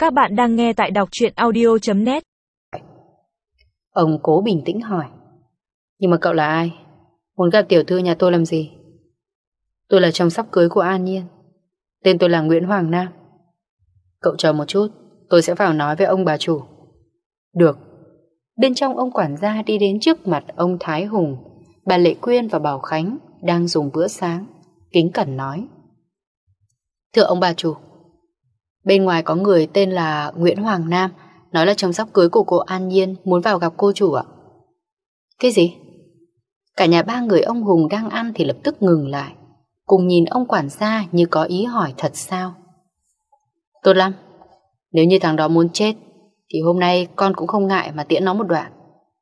Các bạn đang nghe tại đọc truyện audio.net. Ông cố bình tĩnh hỏi. Nhưng mà cậu là ai? Muốn gặp tiểu thư nhà tôi làm gì? Tôi là chồng sắp cưới của An Nhiên. Tên tôi là Nguyễn Hoàng Nam. Cậu chờ một chút, tôi sẽ vào nói với ông bà chủ. Được. Bên trong ông quản gia đi đến trước mặt ông Thái Hùng, bà Lệ Quyên và Bảo Khánh đang dùng bữa sáng, kính cẩn nói. Thưa ông bà chủ, bên ngoài có người tên là Nguyễn Hoàng Nam, nói là chồng sắp cưới của cô An Nhiên, muốn vào gặp cô chủ ạ. Cái gì? Cả nhà ba người ông Hùng đang ăn thì lập tức ngừng lại, cùng nhìn ông quản gia như có ý hỏi thật sao. Tốt lắm, nếu như thằng đó muốn chết thì hôm nay con cũng không ngại mà tiễn nó một đoạn.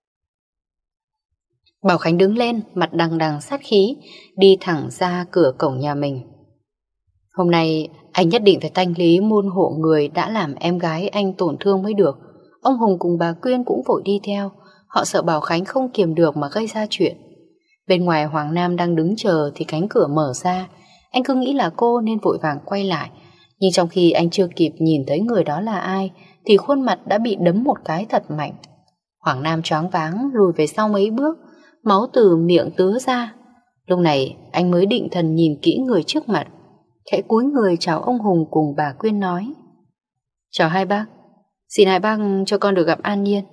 Bảo Khánh đứng lên, mặt đằng đằng sát khí, đi thẳng ra cửa cổng nhà mình. Hôm nay anh nhất định phải thanh lý môn hộ người đã làm em gái anh tổn thương mới được. Ông Hùng cùng bà Quyên cũng vội đi theo. Họ sợ Bảo Khánh không kiềm được mà gây ra chuyện. Bên ngoài Hoàng Nam đang đứng chờ thì cánh cửa mở ra. Anh cứ nghĩ là cô nên vội vàng quay lại. Nhưng trong khi anh chưa kịp nhìn thấy người đó là ai thì khuôn mặt đã bị đấm một cái thật mạnh. Hoàng Nam choáng váng lùi về sau mấy bước, máu từ miệng tứa ra. Lúc này anh mới định thần nhìn kỹ người trước mặt, khẽ cúi người chào ông Hùng cùng bà Quyên nói. Chào hai bác, xin hai bác cho con được gặp An Nhiên.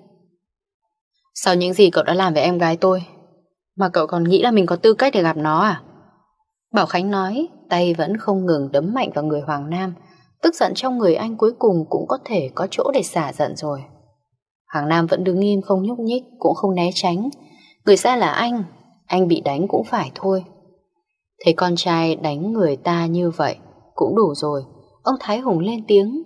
Sau những gì cậu đã làm với em gái tôi mà cậu còn nghĩ là mình có tư cách để gặp nó à? Bảo Khánh nói, tay vẫn không ngừng đấm mạnh vào người Hoàng Nam. Tức giận trong người anh cuối cùng cũng có thể có chỗ để xả giận rồi. Hoàng Nam vẫn đứng im không nhúc nhích, cũng không né tránh. Người ra là anh bị đánh cũng phải thôi. Thấy con trai đánh người ta như vậy cũng đủ rồi. Ông Thái Hùng lên tiếng.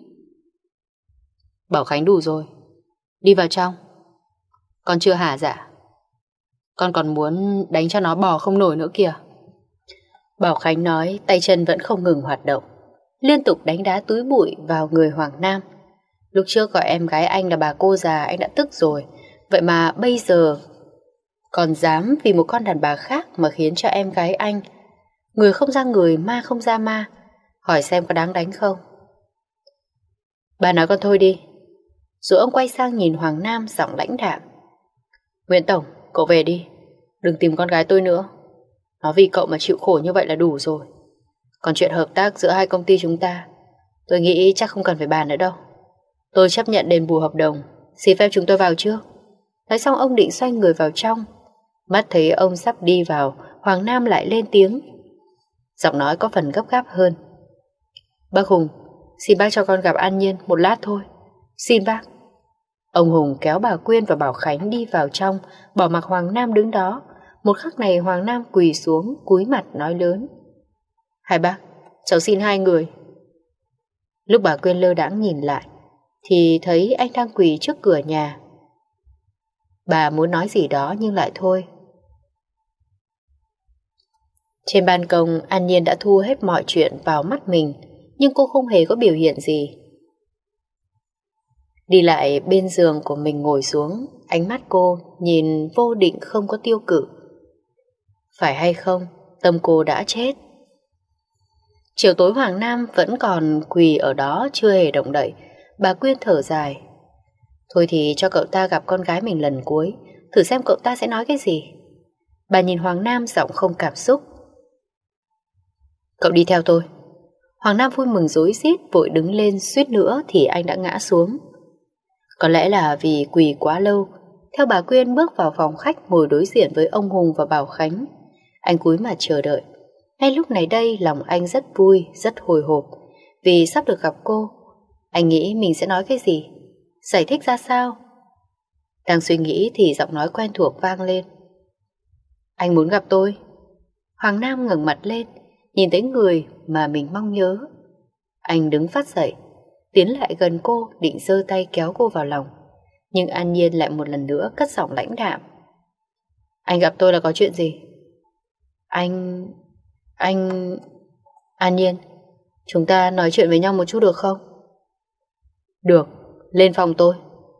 Bảo Khánh đủ rồi, đi vào trong. Con chưa hả dạ? Con còn muốn đánh cho nó bò không nổi nữa kìa. Bảo Khánh nói, tay chân vẫn không ngừng hoạt động, liên tục đánh đá túi bụi vào người Hoàng Nam. Lúc trước gọi em gái anh là bà cô già anh đã tức rồi, vậy mà bây giờ còn dám vì một con đàn bà khác mà khiến cho em gái anh, người không ra người, ma không ra ma. Hỏi xem có đáng đánh không? Bà nói con thôi đi. Rồi ông quay sang nhìn Hoàng Nam, giọng lãnh đạm. Nguyễn Tổng, cậu về đi, đừng tìm con gái tôi nữa. Nó vì cậu mà chịu khổ như vậy là đủ rồi. Còn chuyện hợp tác giữa hai công ty chúng ta, tôi nghĩ chắc không cần phải bàn nữa đâu. Tôi chấp nhận đền bù hợp đồng, xin phép chúng tôi vào trước. Nói xong ông định xoay người vào trong. Mắt thấy ông sắp đi vào, Hoàng Nam lại lên tiếng, giọng nói có phần gấp gáp hơn. Bác Hùng, xin bác cho con gặp An Nhiên một lát thôi. Xin bác. Ông Hùng kéo bà Quyên và Bảo Khánh đi vào trong, bỏ mặc Hoàng Nam đứng đó. Một khắc này Hoàng Nam quỳ xuống, cúi mặt nói lớn. Hai bác, cháu xin hai người. Lúc bà Quyên lơ đãng nhìn lại thì thấy anh đang quỳ trước cửa nhà. Bà muốn nói gì đó nhưng lại thôi. Trên ban công, An Nhiên đã thu hết mọi chuyện vào mắt mình, nhưng cô không hề có biểu hiện gì. Đi lại bên giường của mình ngồi xuống, ánh mắt cô nhìn vô định không có tiêu cự. Phải hay không, tâm cô đã chết. Chiều tối Hoàng Nam vẫn còn quỳ ở đó chưa hề động đậy. Bà Quyên thở dài. Thôi thì cho cậu ta gặp con gái mình lần cuối, thử xem cậu ta sẽ nói cái gì. Bà nhìn Hoàng Nam giọng không cảm xúc. Cậu đi theo tôi. Hoàng Nam vui mừng rối rít, vội đứng lên, suýt nữa thì anh đã ngã xuống. Có lẽ là vì quỳ quá lâu. Theo bà Quyên bước vào phòng khách ngồi đối diện với ông Hùng và Bảo Khánh. Anh cúi mặt chờ đợi. Ngay lúc này đây lòng anh rất vui, rất hồi hộp, vì sắp được gặp cô. Anh nghĩ mình sẽ nói cái gì, giải thích ra sao. Đang suy nghĩ thì giọng nói quen thuộc vang lên. Anh muốn gặp tôi. Hoàng Nam ngẩng mặt lên, nhìn thấy người mà mình mong nhớ. Anh đứng phát dậy, tiến lại gần cô, định giơ tay kéo cô vào lòng. Nhưng An Nhiên lại một lần nữa cất giọng lãnh đạm. Anh gặp tôi là có chuyện gì? Anh... An Nhiên, chúng ta nói chuyện với nhau một chút được không? Được, lên phòng tôi.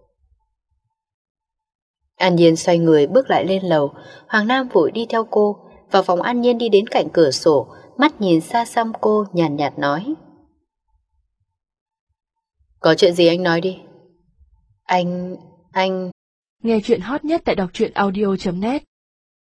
An Nhiên xoay người bước lại lên lầu. Hoàng Nam vội đi theo cô. Vào phòng An Nhiên đi đến cạnh cửa sổ, mắt nhìn xa xăm cô, nhàn nhạt nói. Có chuyện gì anh nói đi. Anh... Nghe chuyện hot nhất tại đọc truyện audio.net